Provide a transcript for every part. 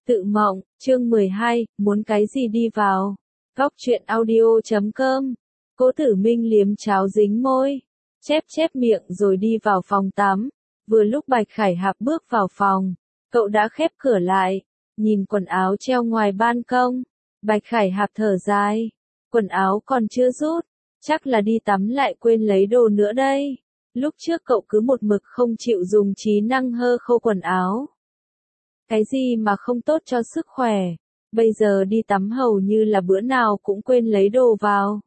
Tự mộng, chương 12, muốn cái gì đi vào. Góc truyện audio.com. Cố Tử Minh liếm cháo dính môi, chép miệng rồi đi vào phòng tắm. Vừa lúc Bạch Khải Hạp bước vào phòng, cậu đã khép cửa lại, nhìn quần áo treo ngoài ban công. Bạch Khải Hạp thở dài, quần áo còn chưa rút, chắc là đi tắm lại quên lấy đồ nữa đây. Lúc trước cậu cứ một mực không chịu dùng trí năng hơ khô quần áo. Cái gì mà không tốt cho sức khỏe, bây giờ đi tắm hầu như là bữa nào cũng quên lấy đồ vào.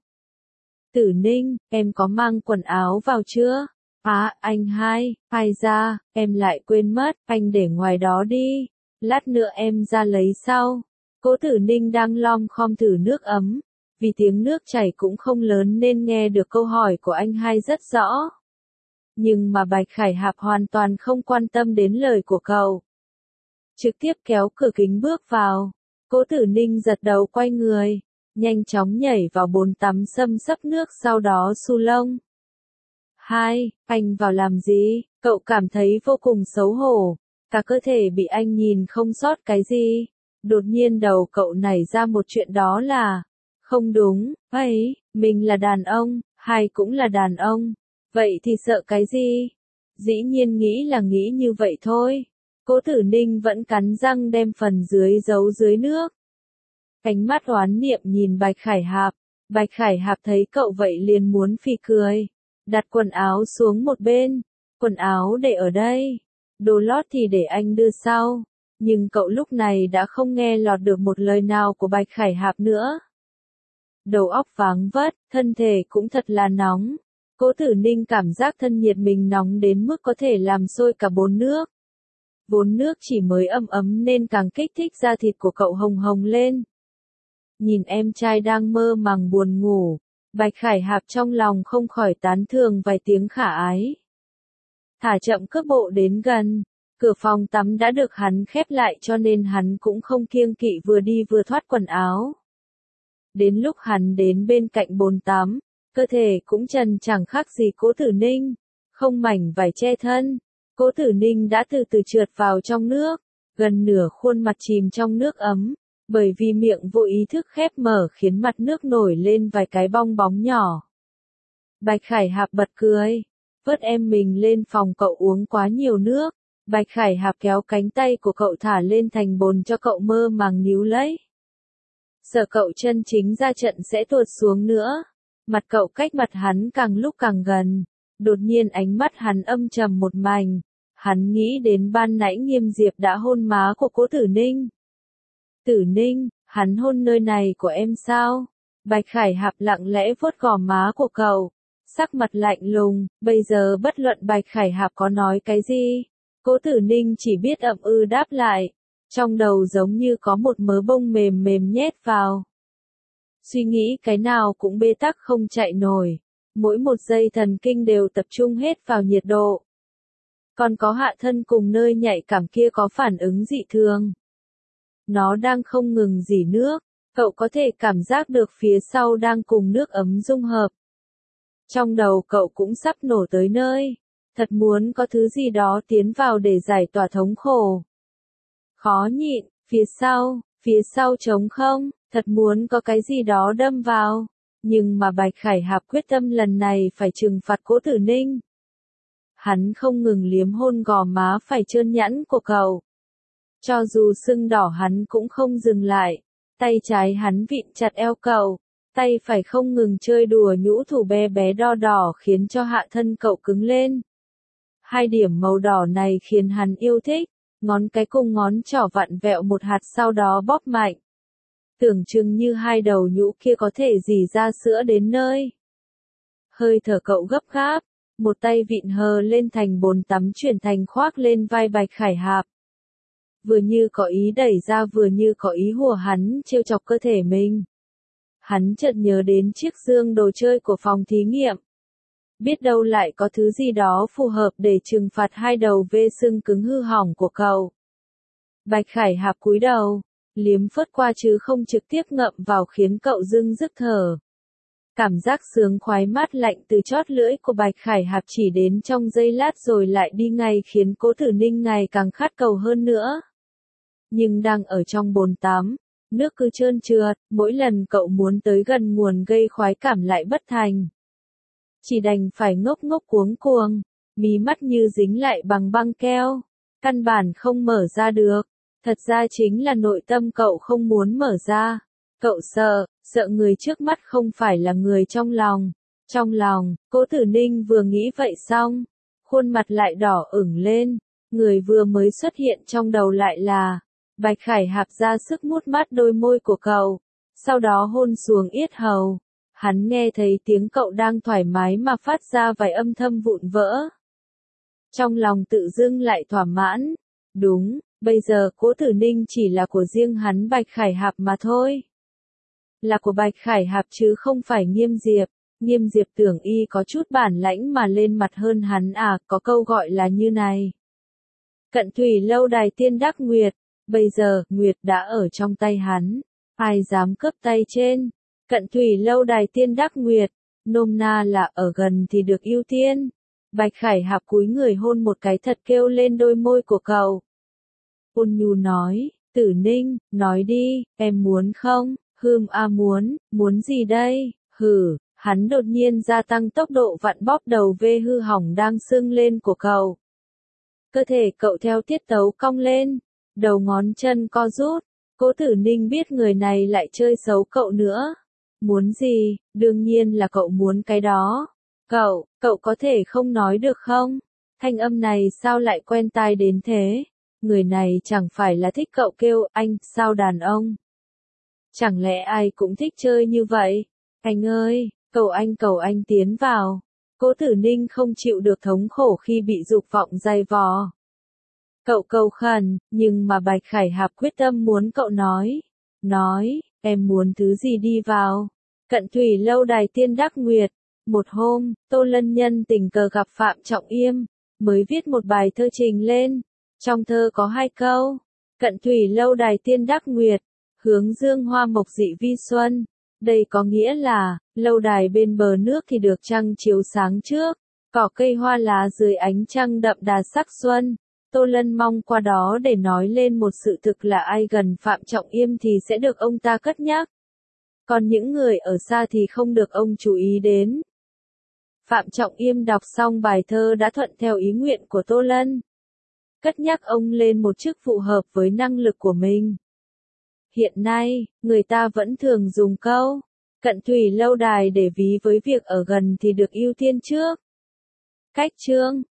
Tử Ninh, em có mang quần áo vào chưa? À, anh hai, ai ra, em lại quên mất, anh để ngoài đó đi, lát nữa em ra lấy sau. Cố Tử Ninh đang lom khom thử nước ấm, vì tiếng nước chảy cũng không lớn nên nghe được câu hỏi của anh hai rất rõ. Nhưng mà Bạch Khải Hạp hoàn toàn không quan tâm đến lời của cậu. Trực tiếp kéo cửa kính bước vào. Cố Tử Ninh giật đầu quay người, nhanh chóng nhảy vào bồn tắm xâm xấp nước sau đó su lông. Hai, anh vào làm gì? Cậu cảm thấy vô cùng xấu hổ, cả cơ thể bị anh nhìn không sót cái gì. Đột nhiên đầu cậu nảy ra một chuyện đó là, không đúng, ấy, mình là đàn ông, hai cũng là đàn ông, vậy thì sợ cái gì? Dĩ nhiên nghĩ là nghĩ như vậy thôi. Cố Tử Ninh vẫn cắn răng đem phần dưới giấu dưới nước. Ánh mắt oán niệm nhìn Bạch Khải Hạp. Bạch Khải Hạp thấy cậu vậy liền muốn phì cười. Đặt quần áo xuống một bên. Quần áo để ở đây. Đồ lót thì để anh đưa sau. Nhưng cậu lúc này đã không nghe lọt được một lời nào của Bạch Khải Hạp nữa. Đầu óc váng vất, thân thể cũng thật là nóng. Cố Tử Ninh cảm giác thân nhiệt mình nóng đến mức có thể làm sôi cả bồn nước. Vốn nước chỉ mới ấm ấm nên càng kích thích da thịt của cậu hồng hồng lên. Nhìn em trai đang mơ màng buồn ngủ, Bạch Khải Hạp trong lòng không khỏi tán thưởng vài tiếng khả ái. Thả chậm cước bộ đến gần, cửa phòng tắm đã được hắn khép lại cho nên hắn cũng không kiêng kỵ vừa đi vừa thoát quần áo. Đến lúc hắn đến bên cạnh bồn tắm, cơ thể cũng trần chẳng khác gì Cố Tử Ninh, không mảnh vải che thân. Cố Tử Ninh đã từ từ trượt vào trong nước, gần nửa khuôn mặt chìm trong nước ấm, bởi vì miệng vô ý thức khép mở khiến mặt nước nổi lên vài cái bong bóng nhỏ. Bạch Khải Hạp bật cười, vớt em mình lên phòng cậu uống quá nhiều nước. Bạch Khải Hạp kéo cánh tay của cậu thả lên thành bồn cho cậu mơ màng níu lấy. Sợ cậu chân chính ra trận sẽ tuột xuống nữa. Mặt cậu cách mặt hắn càng lúc càng gần, đột nhiên ánh mắt hắn âm trầm một mảnh. Hắn nghĩ đến ban nãy Nghiêm Diệp đã hôn má của Cố Tử Ninh. Tử Ninh, hắn hôn nơi này của em sao? Bạch Khải Hạp lặng lẽ vuốt gò má của cậu, sắc mặt lạnh lùng, bây giờ bất luận Bạch Khải Hạp có nói cái gì, Cố Tử Ninh chỉ biết ậm ừ đáp lại, trong đầu giống như có một mớ bông mềm mềm nhét vào. Suy nghĩ cái nào cũng bế tắc không chạy nổi, mỗi một giây thần kinh đều tập trung hết vào nhiệt độ. Còn có hạ thân cùng nơi nhạy cảm kia có phản ứng dị thường. Nó đang không ngừng rỉ nước, cậu có thể cảm giác được phía sau đang cùng nước ấm dung hợp. Trong đầu cậu cũng sắp nổ tới nơi, thật muốn có thứ gì đó tiến vào để giải tỏa thống khổ. Khó nhịn, phía sau trống không, thật muốn có cái gì đó đâm vào, nhưng mà Bạch Khải Hạp quyết tâm lần này phải trừng phạt Cố Tử Ninh. Hắn không ngừng liếm hôn gò má phải trơn nhẵn của cậu. Cho dù sưng đỏ hắn cũng không dừng lại, tay trái hắn vịn chặt eo cậu, tay phải không ngừng chơi đùa nhũ thủ bé bé đo đỏ khiến cho hạ thân cậu cứng lên. Hai điểm màu đỏ này khiến hắn yêu thích, ngón cái cùng ngón trỏ vặn vẹo một hạt sau đó bóp mạnh. Tưởng chừng như hai đầu nhũ kia có thể rỉ ra sữa đến nơi. Hơi thở cậu gấp gáp. Một tay vịn hờ lên thành bồn tắm chuyển thành khoác lên vai Bạch Khải Hạp. Vừa như có ý đẩy ra vừa như có ý hùa hắn trêu chọc cơ thể mình. Hắn chợt nhớ đến chiếc dương đồ chơi của phòng thí nghiệm. Biết đâu lại có thứ gì đó phù hợp để trừng phạt hai đầu vê sưng cứng hư hỏng của cậu. Bạch Khải Hạp cúi đầu, liếm phớt qua chứ không trực tiếp ngậm vào khiến cậu dưng dứt thở. Cảm giác sướng khoái mát lạnh từ chót lưỡi của Bạch Khải Hạp chỉ đến trong giây lát rồi lại đi ngay khiến Cố Tử Ninh ngày càng khát cầu hơn nữa. nhưng đang ở trong bồn tắm, nước cứ trơn trượt, mỗi lần cậu muốn tới gần nguồn gây khoái cảm lại bất thành. Chỉ đành phải ngốc ngốc cuống cuồng, mí mắt như dính lại bằng băng keo, căn bản không mở ra được. Thật ra chính là nội tâm cậu không muốn mở ra. Cậu sợ người trước mắt không phải là người trong lòng. Trong lòng, Cố Tử Ninh vừa nghĩ vậy xong, khuôn mặt lại đỏ ửng lên, người vừa mới xuất hiện trong đầu lại là Bạch Khải Hạp ra sức mút mát đôi môi của cậu, sau đó hôn xuống yết hầu. Hắn nghe thấy tiếng cậu đang thoải mái mà phát ra vài âm thâm vụn vỡ. Trong lòng tự dưng lại thỏa mãn. Đúng, bây giờ Cố Tử Ninh chỉ là của riêng hắn Bạch Khải Hạp mà thôi. Là của Bạch Khải Hạp chứ không phải Nghiêm Diệp. Nghiêm Diệp tưởng y có chút bản lãnh mà lên mặt hơn hắn à, có câu gọi là như này. Cận thủy lâu đài tiên đắc nguyệt, bây giờ, nguyệt đã ở trong tay hắn. Ai dám cướp tay trên? Cận thủy lâu đài tiên đắc nguyệt, nôm na là ở gần thì được ưu tiên. Bạch Khải Hạp cúi người hôn một cái thật kêu lên đôi môi của cậu. Ôn nhu nói, Tử Ninh, nói đi, em muốn không? Muốn gì đây? Hắn đột nhiên gia tăng tốc độ vặn bóp đầu vê hư hỏng đang sưng lên của cậu. Cơ thể cậu theo tiết tấu cong lên, đầu ngón chân co rút. Cố Tử Ninh biết người này lại chơi xấu cậu nữa. Muốn gì? Đương nhiên là cậu muốn cái đó. Cậu có thể không nói được không? Thanh âm này sao lại quen tai đến thế? Người này chẳng phải là thích cậu kêu anh, sao đàn ông? Chẳng lẽ ai cũng thích chơi như vậy? Anh ơi, cầu anh tiến vào. Cố Tử Ninh không chịu được thống khổ khi bị dục vọng dày vò. Cậu cầu khẩn, nhưng mà Bạch Khải Hạp quyết tâm muốn cậu nói, em muốn thứ gì đi vào. Cận thủy lâu đài tiên đắc nguyệt. Một hôm, Tô Lân Nhân tình cờ gặp Phạm Trọng Yêm, mới viết một bài thơ trình lên. Trong thơ có 2 câu. Cận thủy lâu đài tiên đắc nguyệt, hướng dương hoa mộc dị vi xuân. Đây có nghĩa là, lâu đài bên bờ nước thì được trăng chiếu sáng trước, cỏ cây hoa lá dưới ánh trăng đậm đà sắc xuân. Tô Lân mong qua đó để nói lên một sự thực là ai gần Phạm Trọng Yêm thì sẽ được ông ta cất nhắc. Còn những người ở xa thì không được ông chú ý đến. Phạm Trọng Yêm đọc xong bài thơ đã thuận theo ý nguyện của Tô Lân. Cất nhắc ông lên một chức phù hợp với năng lực của mình. Hiện nay, người ta vẫn thường dùng câu cận thủy lâu đài để ví với việc ở gần thì được ưu tiên trước. Cách chương